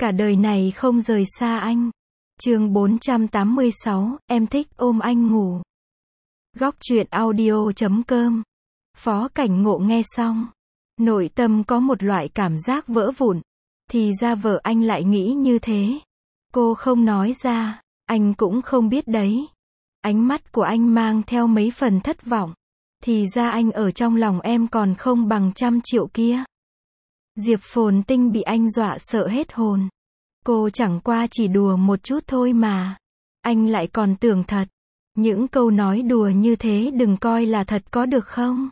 Cả đời này không rời xa anh. Chương 486, em thích ôm anh ngủ. Góc truyện audio.com. Phó Cảnh Ngộ nghe xong, nội tâm có một loại cảm giác vỡ vụn. Thì ra vợ anh lại nghĩ như thế. Cô không nói ra, anh cũng không biết đấy. Ánh mắt của anh mang theo mấy phần thất vọng. Thì ra anh ở trong lòng em còn không bằng 100 triệu kia. Diệp Phồn Tinh bị anh dọa sợ hết hồn. Cô chẳng qua chỉ đùa một chút thôi mà. Anh lại còn tưởng thật. Những câu nói đùa như thế đừng coi là thật có được không?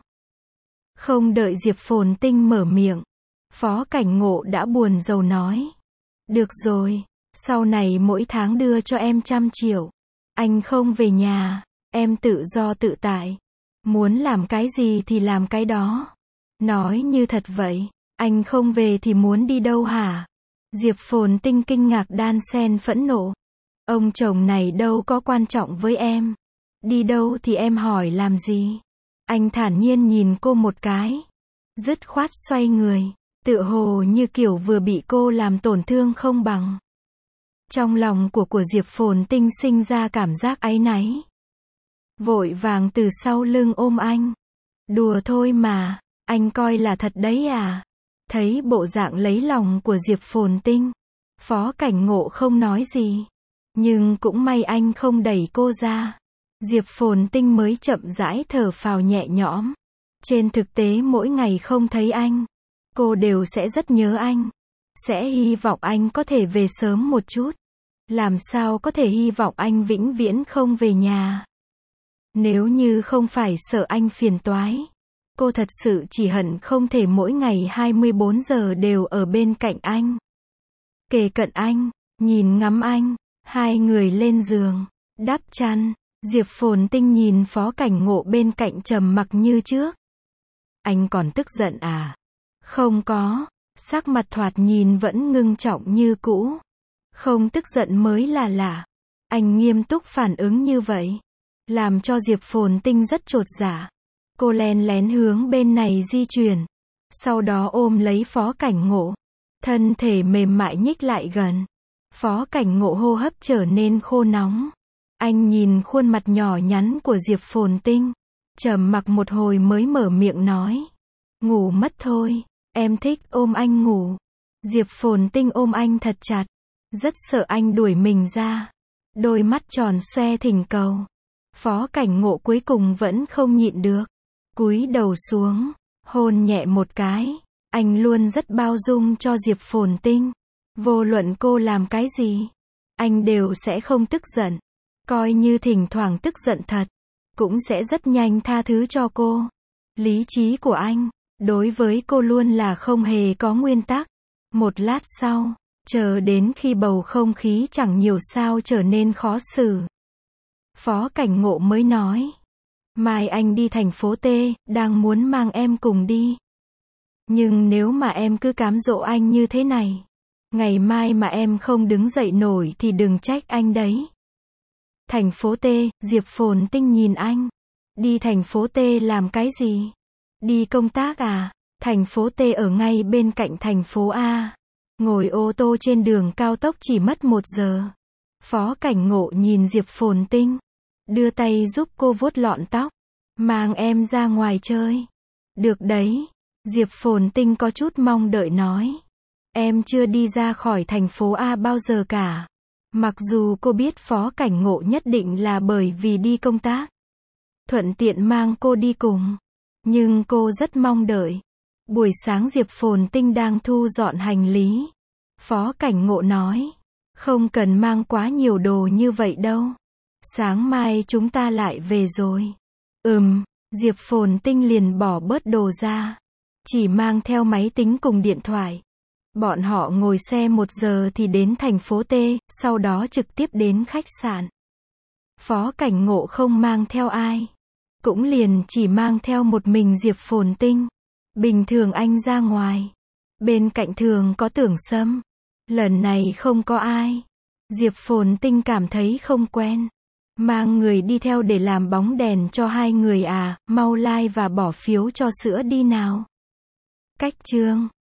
Không đợi Diệp Phồn Tinh mở miệng, Phó Cảnh Ngộ đã buồn rầu nói. Được rồi, sau này mỗi tháng đưa cho em 100 triệu. Anh không về nhà, em tự do tự tại. Muốn làm cái gì thì làm cái đó. Nói như thật vậy, anh không về thì muốn đi đâu hả? Diệp Phồn Tinh kinh ngạc đan xen phẫn nộ. Ông chồng này đâu có quan trọng với em. Đi đâu thì em hỏi làm gì? Anh thản nhiên nhìn cô một cái. Dứt khoát xoay người. Tựa hồ như kiểu vừa bị cô làm tổn thương không bằng. Trong lòng của Diệp Phồn Tinh sinh ra cảm giác áy náy. Vội vàng từ sau lưng ôm anh. Đùa thôi mà, anh coi là thật đấy à? Thấy bộ dạng lấy lòng của Diệp Phồn Tinh, Phó Cảnh Ngộ không nói gì. Nhưng cũng may anh không đẩy cô ra. Diệp Phồn Tinh mới chậm rãi thở phào nhẹ nhõm. Trên thực tế mỗi ngày không thấy anh, cô đều sẽ rất nhớ anh. Sẽ hy vọng anh có thể về sớm một chút. Làm sao có thể hy vọng anh vĩnh viễn không về nhà? Nếu như không phải sợ anh phiền toái, cô thật sự chỉ hận không thể mỗi ngày 24 giờ đều ở bên cạnh anh. Kề cận anh, nhìn ngắm anh. Hai người lên giường, đắp chăn. Diệp Phồn Tinh nhìn Phó Cảnh Ngộ bên cạnh trầm mặc như trước. Anh còn tức giận à? Không có, sắc mặt thoạt nhìn vẫn ngưng trọng như cũ. Không tức giận mới là lạ. Anh nghiêm túc phản ứng như vậy, làm cho Diệp Phồn Tinh rất chột dạ. Cô len lén hướng bên này di chuyển. Sau đó ôm lấy Phó Cảnh Ngộ. Thân thể mềm mại nhích lại gần. Phó Cảnh Ngộ hô hấp trở nên khô nóng. Anh nhìn khuôn mặt nhỏ nhắn của Diệp Phồn Tinh. Trầm mặc một hồi mới mở miệng nói. Ngủ mất thôi, em thích ôm anh ngủ. Diệp Phồn Tinh ôm anh thật chặt. Rất sợ anh đuổi mình ra. Đôi mắt tròn xoe thỉnh cầu. Phó Cảnh Ngộ cuối cùng vẫn không nhịn được. Cúi đầu xuống, hôn nhẹ một cái. Anh luôn rất bao dung cho Diệp Phồn Tinh. Vô luận cô làm cái gì, anh đều sẽ không tức giận. Coi như thỉnh thoảng tức giận thật, cũng sẽ rất nhanh tha thứ cho cô. Lý trí của anh, đối với cô luôn là không hề có nguyên tắc. Một lát sau, chờ đến khi bầu không khí chẳng nhiều sao trở nên khó xử, Phó Cảnh Ngộ mới nói. Mai anh đi thành phố T, đang muốn mang em cùng đi. Nhưng nếu mà em cứ cám dỗ anh như thế này, ngày mai mà em không đứng dậy nổi thì đừng trách anh đấy. Thành phố T, Diệp Phồn Tinh nhìn anh. Đi thành phố T làm cái gì? Đi công tác à? Thành phố T ở ngay bên cạnh thành phố A. Ngồi ô tô trên đường cao tốc chỉ mất 1 giờ. Phó Cảnh Ngộ nhìn Diệp Phồn Tinh. Đưa tay giúp cô vuốt lọn tóc. Mang em ra ngoài chơi. Được đấy. Diệp Phồn Tinh có chút mong đợi nói. Em chưa đi ra khỏi thành phố A bao giờ cả. Mặc dù cô biết Phó Cảnh Ngộ nhất định là bởi vì đi công tác, thuận tiện mang cô đi cùng. Nhưng cô rất mong đợi. Buổi sáng Diệp Phồn Tinh đang thu dọn hành lý. Phó Cảnh Ngộ nói. Không cần mang quá nhiều đồ như vậy đâu. Sáng mai chúng ta lại về rồi. Diệp Phồn Tinh liền bỏ bớt đồ ra. Chỉ mang theo máy tính cùng điện thoại. Bọn họ ngồi xe 1 giờ thì đến thành phố T, sau đó trực tiếp đến khách sạn. Phó Cảnh Ngộ không mang theo ai. Cũng liền chỉ mang theo một mình Diệp Phồn Tinh. Bình thường anh ra ngoài, bên cạnh thường có Tưởng Sâm. Lần này không có ai. Diệp Phồn Tinh cảm thấy không quen. Mang người đi theo để làm bóng đèn cho hai người à? Mau like và bỏ phiếu cho sữa đi nào. Cách chương